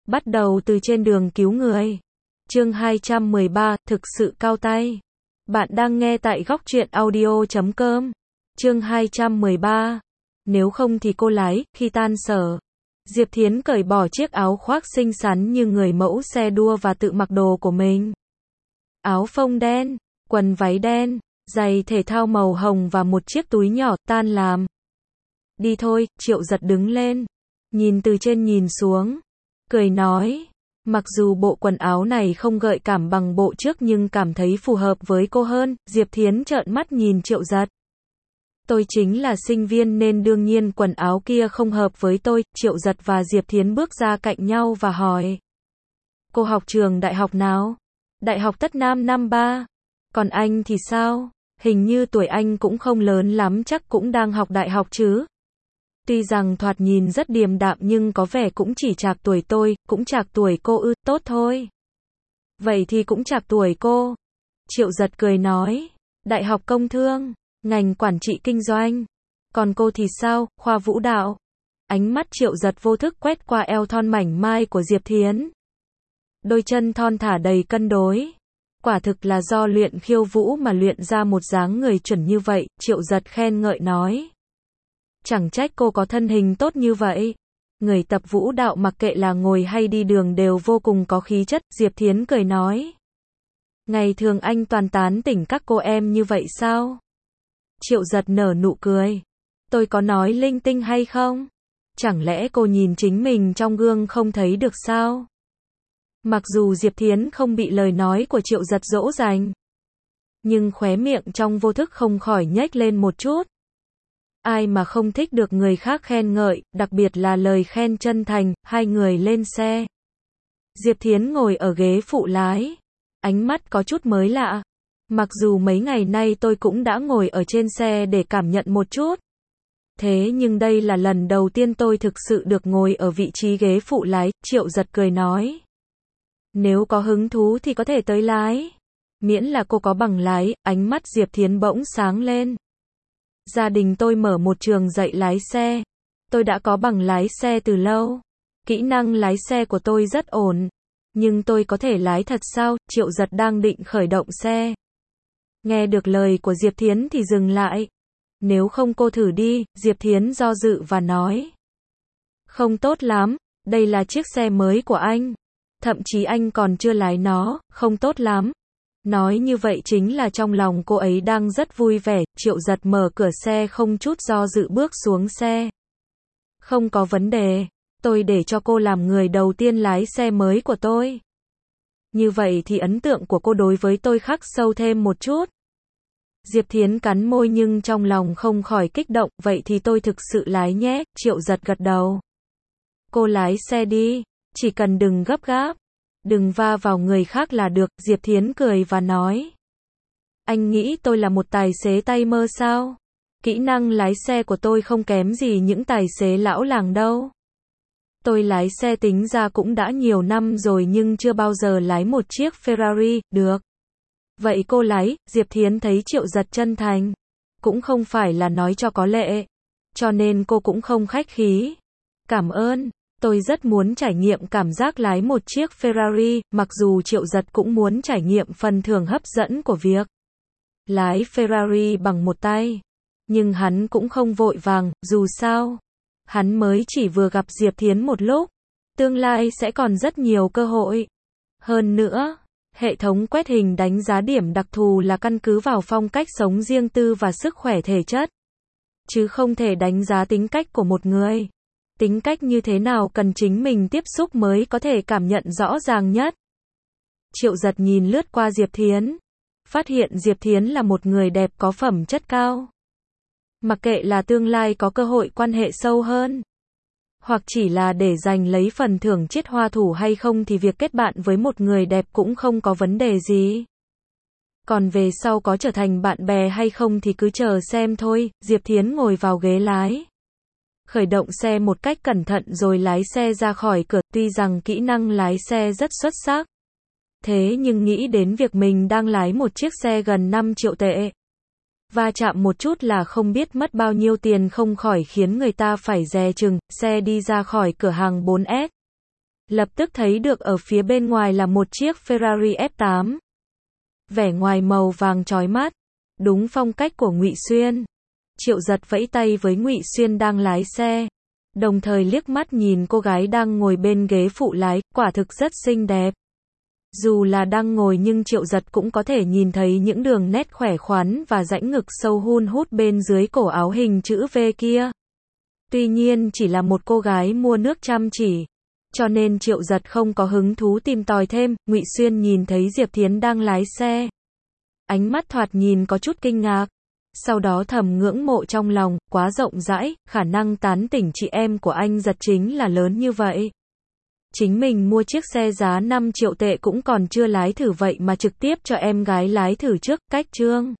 Bắt đầu từ trên đường cứu người. Chương 213, thực sự cao tay. Bạn đang nghe tại góc truyện audio.com. Chương 213. Nếu không thì cô lái, khi tan sở. Diệp Thiến cởi bỏ chiếc áo khoác xinh xắn như người mẫu xe đua và tự mặc đồ của mình. Áo phông đen, quần váy đen, giày thể thao màu hồng và một chiếc túi nhỏ, tan làm. Đi thôi, Triệu Giật đứng lên. Nhìn từ trên nhìn xuống. Cười nói. Mặc dù bộ quần áo này không gợi cảm bằng bộ trước nhưng cảm thấy phù hợp với cô hơn. Diệp Thiến trợn mắt nhìn Triệu Giật. Tôi chính là sinh viên nên đương nhiên quần áo kia không hợp với tôi. Triệu Giật và Diệp Thiến bước ra cạnh nhau và hỏi. Cô học trường đại học nào? Đại học Tất Nam năm 3. Còn anh thì sao? Hình như tuổi anh cũng không lớn lắm, chắc cũng đang học đại học chứ? Tuy rằng thoạt nhìn rất điềm đạm nhưng có vẻ cũng chỉ trạc tuổi tôi, cũng trạc tuổi cô ư, tốt thôi. Vậy thì cũng trạc tuổi cô. Triệu Giật cười nói. Đại học Công Thương, ngành quản trị kinh doanh. Còn cô thì sao, khoa vũ đạo? Ánh mắt Triệu Giật vô thức quét qua eo thon mảnh mai của Diệp Thiến. Đôi chân thon thả đầy cân đối. Quả thực là do luyện khiêu vũ mà luyện ra một dáng người chuẩn như vậy, Triệu Giật khen ngợi nói. Chẳng trách cô có thân hình tốt như vậy. Người tập vũ đạo mặc kệ là ngồi hay đi đường đều vô cùng có khí chất, Diệp Thiến cười nói. Ngày thường anh toàn tán tỉnh các cô em như vậy sao? Triệu Giật nở nụ cười. Tôi có nói linh tinh hay không? Chẳng lẽ cô nhìn chính mình trong gương không thấy được sao? Mặc dù Diệp Thiến không bị lời nói của Triệu Giật dỗ dành, nhưng khóe miệng trong vô thức không khỏi nhếch lên một chút. Ai mà không thích được người khác khen ngợi, đặc biệt là lời khen chân thành. Hai người lên xe. Diệp Thiến ngồi ở ghế phụ lái. Ánh mắt có chút mới lạ. Mặc dù mấy ngày nay tôi cũng đã ngồi ở trên xe để cảm nhận một chút. Thế nhưng đây là lần đầu tiên tôi thực sự được ngồi ở vị trí ghế phụ lái. Triệu Giật cười nói. Nếu có hứng thú thì có thể tới lái. Miễn là cô có bằng lái. Ánh mắt Diệp Thiến bỗng sáng lên. Gia đình tôi mở một trường dạy lái xe. Tôi đã có bằng lái xe từ lâu. Kỹ năng lái xe của tôi rất ổn. Nhưng tôi có thể lái thật sao? Triệu Giật đang định khởi động xe. Nghe được lời của Diệp Thiến thì dừng lại. Nếu không cô thử đi, Diệp Thiến do dự và nói. Không tốt lắm, đây là chiếc xe mới của anh. Thậm chí anh còn chưa lái nó, không tốt lắm. Nói như vậy chính là trong lòng cô ấy đang rất vui vẻ. Triệu Giật mở cửa xe không chút do dự bước xuống xe. Không có vấn đề, tôi để cho cô làm người đầu tiên lái xe mới của tôi. Như vậy thì ấn tượng của cô đối với tôi khắc sâu thêm một chút. Diệp Thiến cắn môi nhưng trong lòng không khỏi kích động. Vậy thì tôi thực sự lái nhé. Triệu Giật gật đầu. Cô lái xe đi, chỉ cần đừng gấp gáp. Đừng va vào người khác là được. Diệp Thiến cười và nói. Anh nghĩ tôi là một tài xế tay mơ sao? Kỹ năng lái xe của tôi không kém gì những tài xế lão làng đâu. Tôi lái xe tính ra cũng đã nhiều năm rồi nhưng chưa bao giờ lái một chiếc Ferrari. Được. Vậy cô lái. Diệp Thiến thấy Triệu Giật chân thành. Cũng không phải là nói cho có lệ. Cho nên cô cũng không khách khí. Cảm ơn. Tôi rất muốn trải nghiệm cảm giác lái một chiếc Ferrari, mặc dù Triệu Giật cũng muốn trải nghiệm phần thưởng hấp dẫn của việc lái Ferrari bằng một tay. Nhưng hắn cũng không vội vàng, dù sao. Hắn mới chỉ vừa gặp Diệp Thiến một lúc. Tương lai sẽ còn rất nhiều cơ hội. Hơn nữa, hệ thống quét hình đánh giá điểm đặc thù là căn cứ vào phong cách sống riêng tư và sức khỏe thể chất. Chứ không thể đánh giá tính cách của một người. Tính cách như thế nào cần chính mình tiếp xúc mới có thể cảm nhận rõ ràng nhất. Triệu Giật nhìn lướt qua Diệp Thiến. Phát hiện Diệp Thiến là một người đẹp có phẩm chất cao. Mặc kệ là tương lai có cơ hội quan hệ sâu hơn. Hoặc chỉ là để giành lấy phần thưởng chiết hoa thủ hay không thì việc kết bạn với một người đẹp cũng không có vấn đề gì. Còn về sau có trở thành bạn bè hay không thì cứ chờ xem thôi. Diệp Thiến ngồi vào ghế lái. Khởi động xe một cách cẩn thận rồi lái xe ra khỏi cửa. Tuy rằng kỹ năng lái xe rất xuất sắc. Thế nhưng nghĩ đến việc mình đang lái một chiếc xe gần 5 triệu tệ. Va chạm một chút là không biết mất bao nhiêu tiền không khỏi khiến người ta phải dè chừng. Xe đi ra khỏi cửa hàng 4S. Lập tức thấy được ở phía bên ngoài là một chiếc Ferrari F8. Vẻ ngoài màu vàng chói mắt, đúng phong cách của Ngụy Xuyên. Triệu Giật vẫy tay với Ngụy Xuyên đang lái xe, đồng thời liếc mắt nhìn cô gái đang ngồi bên ghế phụ lái, quả thực rất xinh đẹp. Dù là đang ngồi nhưng Triệu Giật cũng có thể nhìn thấy những đường nét khỏe khoắn và rãnh ngực sâu hun hút bên dưới cổ áo hình chữ V kia. Tuy nhiên chỉ là một cô gái mua nước chăm chỉ, cho nên Triệu Giật không có hứng thú tìm tòi thêm. Ngụy Xuyên nhìn thấy Diệp Thiến đang lái xe, ánh mắt thoạt nhìn có chút kinh ngạc, sau đó thầm ngưỡng mộ trong lòng, quá rộng rãi, khả năng tán tỉnh chị em của anh Giật chính là lớn như vậy. Chính mình mua chiếc xe giá 5 triệu tệ cũng còn chưa lái thử vậy mà trực tiếp cho em gái lái thử trước, cách trương.